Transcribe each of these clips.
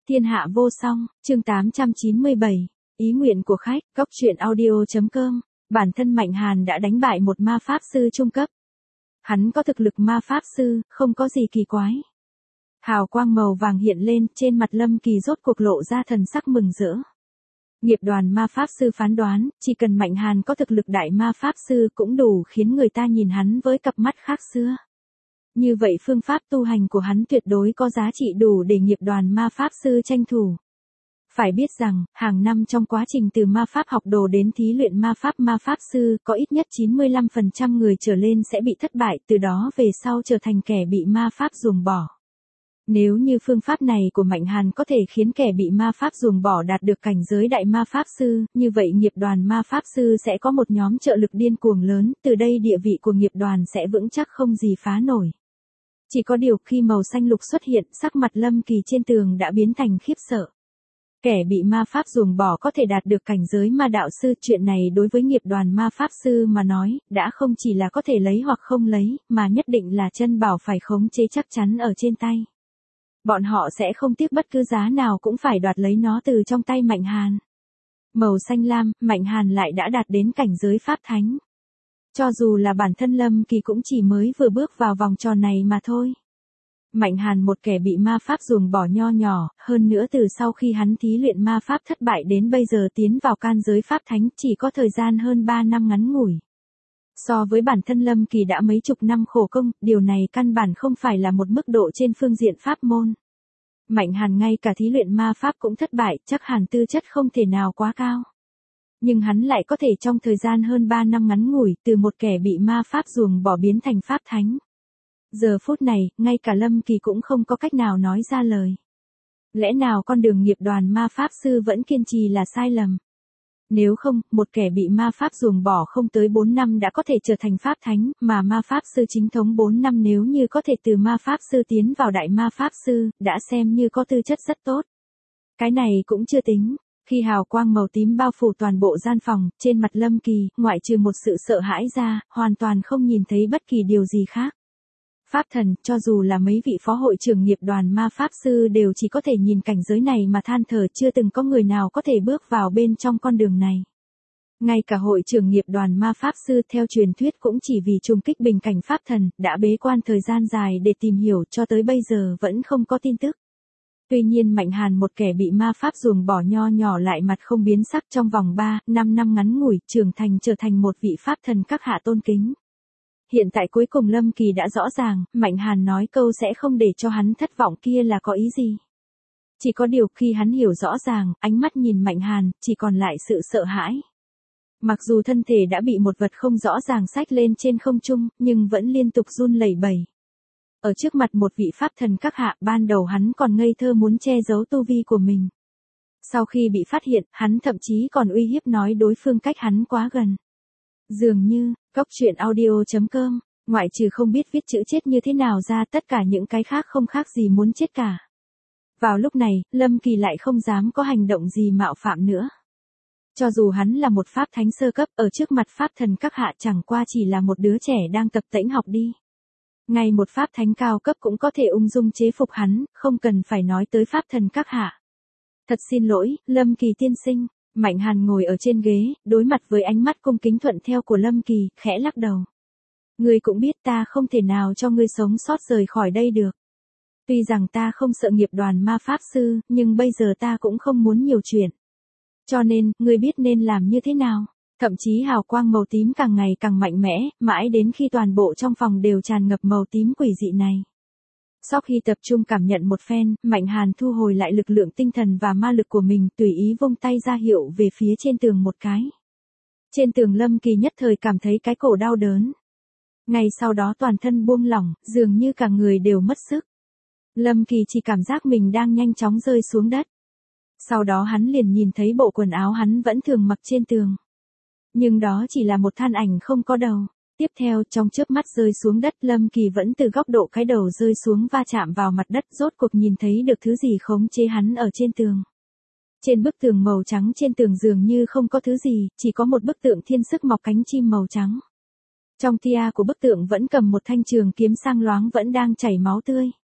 Thiên hạ vô song, chương 897, ý nguyện của khách, góc truyện audio.com, bản thân Mạnh Hàn đã đánh bại một ma pháp sư trung cấp. Hắn có thực lực ma pháp sư, không có gì kỳ quái. Hào quang màu vàng hiện lên, trên mặt Lâm Kỳ rốt cuộc lộ ra thần sắc mừng rỡ. Nghiệp đoàn ma pháp sư phán đoán, chỉ cần Mạnh Hàn có thực lực đại ma pháp sư cũng đủ khiến người ta nhìn hắn với cặp mắt khác xưa. Như vậy phương pháp tu hành của hắn tuyệt đối có giá trị đủ để nghiệp đoàn ma pháp sư tranh thủ. Phải biết rằng, hàng năm trong quá trình từ ma pháp học đồ đến thí luyện ma pháp sư, có ít nhất 95% người trở lên sẽ bị thất bại, từ đó về sau trở thành kẻ bị ma pháp ruồng bỏ. Nếu như phương pháp này của Mạnh Hàn có thể khiến kẻ bị ma pháp ruồng bỏ đạt được cảnh giới đại ma pháp sư, như vậy nghiệp đoàn ma pháp sư sẽ có một nhóm trợ lực điên cuồng lớn, từ đây địa vị của nghiệp đoàn sẽ vững chắc không gì phá nổi. Chỉ có điều khi màu xanh lục xuất hiện, sắc mặt Lâm Kỳ trên tường đã biến thành khiếp sợ. Kẻ bị ma pháp ruồng bỏ có thể đạt được cảnh giới ma đạo sư, chuyện này đối với nghiệp đoàn ma pháp sư mà nói, đã không chỉ là có thể lấy hoặc không lấy, mà nhất định là chân bảo phải khống chế chắc chắn ở trên tay. Bọn họ sẽ không tiếc bất cứ giá nào cũng phải đoạt lấy nó từ trong tay Mạnh Hàn. Màu xanh lam, Mạnh Hàn lại đã đạt đến cảnh giới pháp thánh. Cho dù là bản thân Lâm Kỳ cũng chỉ mới vừa bước vào vòng tròn này mà thôi. Mạnh Hàn một kẻ bị ma pháp ruồng bỏ nho nhỏ, hơn nữa từ sau khi hắn thí luyện ma pháp thất bại đến bây giờ tiến vào can giới pháp thánh chỉ có thời gian hơn 3 năm ngắn ngủi. So với bản thân Lâm Kỳ đã mấy chục năm khổ công, điều này căn bản không phải là một mức độ trên phương diện pháp môn. Mạnh Hàn ngay cả thí luyện ma pháp cũng thất bại, chắc hẳn tư chất không thể nào quá cao. Nhưng hắn lại có thể trong thời gian hơn 3 năm ngắn ngủi, từ một kẻ bị ma pháp ruồng bỏ biến thành pháp thánh. Giờ phút này, ngay cả Lâm Kỳ cũng không có cách nào nói ra lời. Lẽ nào con đường nghiệp đoàn ma pháp sư vẫn kiên trì là sai lầm? Nếu không, một kẻ bị ma pháp ruồng bỏ không tới 4 năm đã có thể trở thành pháp thánh, mà ma pháp sư chính thống 4 năm nếu như có thể từ ma pháp sư tiến vào đại ma pháp sư, đã xem như có tư chất rất tốt. Cái này cũng chưa tính. Khi hào quang màu tím bao phủ toàn bộ gian phòng, trên mặt Lâm Kỳ, ngoại trừ một sự sợ hãi ra, hoàn toàn không nhìn thấy bất kỳ điều gì khác. Pháp thần, cho dù là mấy vị phó hội trưởng nghiệp đoàn ma pháp sư đều chỉ có thể nhìn cảnh giới này mà than thở, chưa từng có người nào có thể bước vào bên trong con đường này. Ngay cả hội trưởng nghiệp đoàn ma pháp sư theo truyền thuyết cũng chỉ vì trùng kích bình cảnh pháp thần, đã bế quan thời gian dài để tìm hiểu, cho tới bây giờ vẫn không có tin tức. Tuy nhiên Mạnh Hàn một kẻ bị ma pháp ruồng bỏ nho nhỏ lại mặt không biến sắc, trong vòng 3-5 năm ngắn ngủi, trưởng thành trở thành một vị pháp thần các hạ tôn kính. Hiện tại cuối cùng Lâm Kỳ đã rõ ràng, Mạnh Hàn nói câu sẽ không để cho hắn thất vọng kia là có ý gì. Chỉ có điều khi hắn hiểu rõ ràng, ánh mắt nhìn Mạnh Hàn, chỉ còn lại sự sợ hãi. Mặc dù thân thể đã bị một vật không rõ ràng xách lên trên không trung, nhưng vẫn liên tục run lẩy bẩy. Ở trước mặt một vị pháp thần các hạ, ban đầu hắn còn ngây thơ muốn che giấu tu vi của mình. Sau khi bị phát hiện, hắn thậm chí còn uy hiếp nói đối phương cách hắn quá gần. Dường như, góc truyện audio.com, ngoại trừ không biết viết chữ chết như thế nào ra, tất cả những cái khác không khác gì muốn chết cả. Vào lúc này, Lâm Kỳ lại không dám có hành động gì mạo phạm nữa. Cho dù hắn là một pháp thánh sơ cấp, ở trước mặt pháp thần các hạ chẳng qua chỉ là một đứa trẻ đang tập tễnh học đi. Ngay một pháp thánh cao cấp cũng có thể ung dung chế phục hắn, không cần phải nói tới pháp thần các hạ. Thật xin lỗi, Lâm Kỳ tiên sinh. Mạnh Hàn ngồi ở trên ghế, đối mặt với ánh mắt cung kính thuận theo của Lâm Kỳ, khẽ lắc đầu. Ngươi cũng biết ta không thể nào cho ngươi sống sót rời khỏi đây được. Tuy rằng ta không sợ nghiệp đoàn ma pháp sư, nhưng bây giờ ta cũng không muốn nhiều chuyện. Cho nên, ngươi biết nên làm như thế nào. Thậm chí hào quang màu tím càng ngày càng mạnh mẽ, mãi đến khi toàn bộ trong phòng đều tràn ngập màu tím quỷ dị này. Sau khi tập trung cảm nhận một phen, Mạnh Hàn thu hồi lại lực lượng tinh thần và ma lực của mình, tùy ý vung tay ra hiệu về phía trên tường một cái. Trên tường Lâm Kỳ nhất thời cảm thấy cái cổ đau đớn. Ngay sau đó toàn thân buông lỏng, dường như cả người đều mất sức. Lâm Kỳ chỉ cảm giác mình đang nhanh chóng rơi xuống đất. Sau đó hắn liền nhìn thấy bộ quần áo hắn vẫn thường mặc trên tường. Nhưng đó chỉ là một than ảnh không có đầu. Tiếp theo, trong chớp mắt rơi xuống đất, Lâm Kỳ vẫn từ góc độ cái đầu rơi xuống va chạm vào mặt đất, rốt cuộc nhìn thấy được thứ gì khống chế hắn ở trên tường. Trên bức tường màu trắng trên tường dường như không có thứ gì, chỉ có một bức tượng thiên sứ mọc cánh chim màu trắng. Trong tia của bức tượng vẫn cầm một thanh trường kiếm sang loáng vẫn đang chảy máu tươi.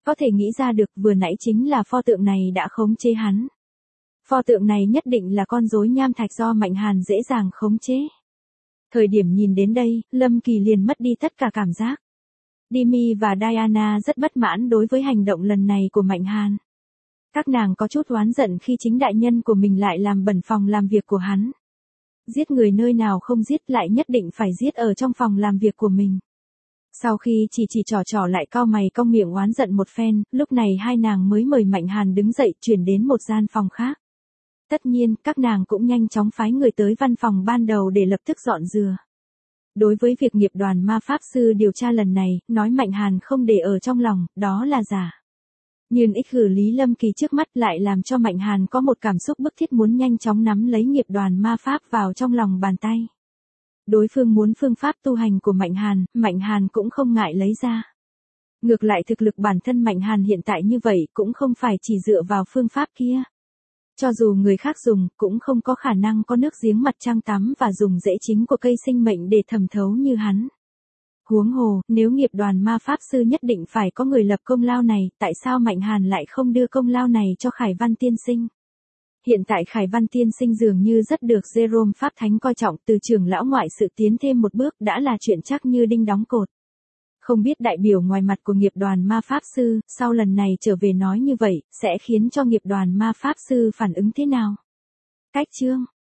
Có thể nghĩ ra được vừa nãy chính là pho tượng này đã khống chế hắn. Pho tượng này nhất định là con rối nham thạch do Mạnh Hàn dễ dàng khống chế. Thời điểm nhìn đến đây, Lâm Kỳ liền mất đi tất cả cảm giác. Dimi và Diana rất bất mãn đối với hành động lần này của Mạnh Hàn. Các nàng có chút oán giận khi chính đại nhân của mình lại làm bẩn phòng làm việc của hắn. Giết người nơi nào không giết lại nhất định phải giết ở trong phòng làm việc của mình. Sau khi chỉ trò lại cau mày cong miệng oán giận một phen, lúc này hai nàng mới mời Mạnh Hàn đứng dậy chuyển đến một gian phòng khác. Tất nhiên, các nàng cũng nhanh chóng phái người tới văn phòng ban đầu để lập tức dọn dừa. Đối với việc nghiệp đoàn ma pháp sư điều tra lần này, nói Mạnh Hàn không để ở trong lòng, đó là giả. Nhưng ích xử lý Lâm Kỳ trước mắt lại làm cho Mạnh Hàn có một cảm xúc bức thiết muốn nhanh chóng nắm lấy nghiệp đoàn ma pháp vào trong lòng bàn tay. Đối phương muốn phương pháp tu hành của Mạnh Hàn cũng không ngại lấy ra. Ngược lại thực lực bản thân Mạnh Hàn hiện tại như vậy cũng không phải chỉ dựa vào phương pháp kia. Cho dù người khác dùng, cũng không có khả năng có nước giếng mặt trăng tắm và dùng rễ chính của cây sinh mệnh để thẩm thấu như hắn. Huống hồ, nếu nghiệp đoàn ma pháp sư nhất định phải có người lập công lao này, tại sao Mạnh Hàn lại không đưa công lao này cho Khải Văn tiên sinh? Hiện tại Khải Văn tiên sinh dường như rất được Jerome Pháp Thánh coi trọng, từ trưởng lão ngoại sự tiến thêm một bước đã là chuyện chắc như đinh đóng cột. Không biết đại biểu ngoài mặt của nghiệp đoàn ma pháp sư, sau lần này trở về nói như vậy, sẽ khiến cho nghiệp đoàn ma pháp sư phản ứng thế nào? Cách chương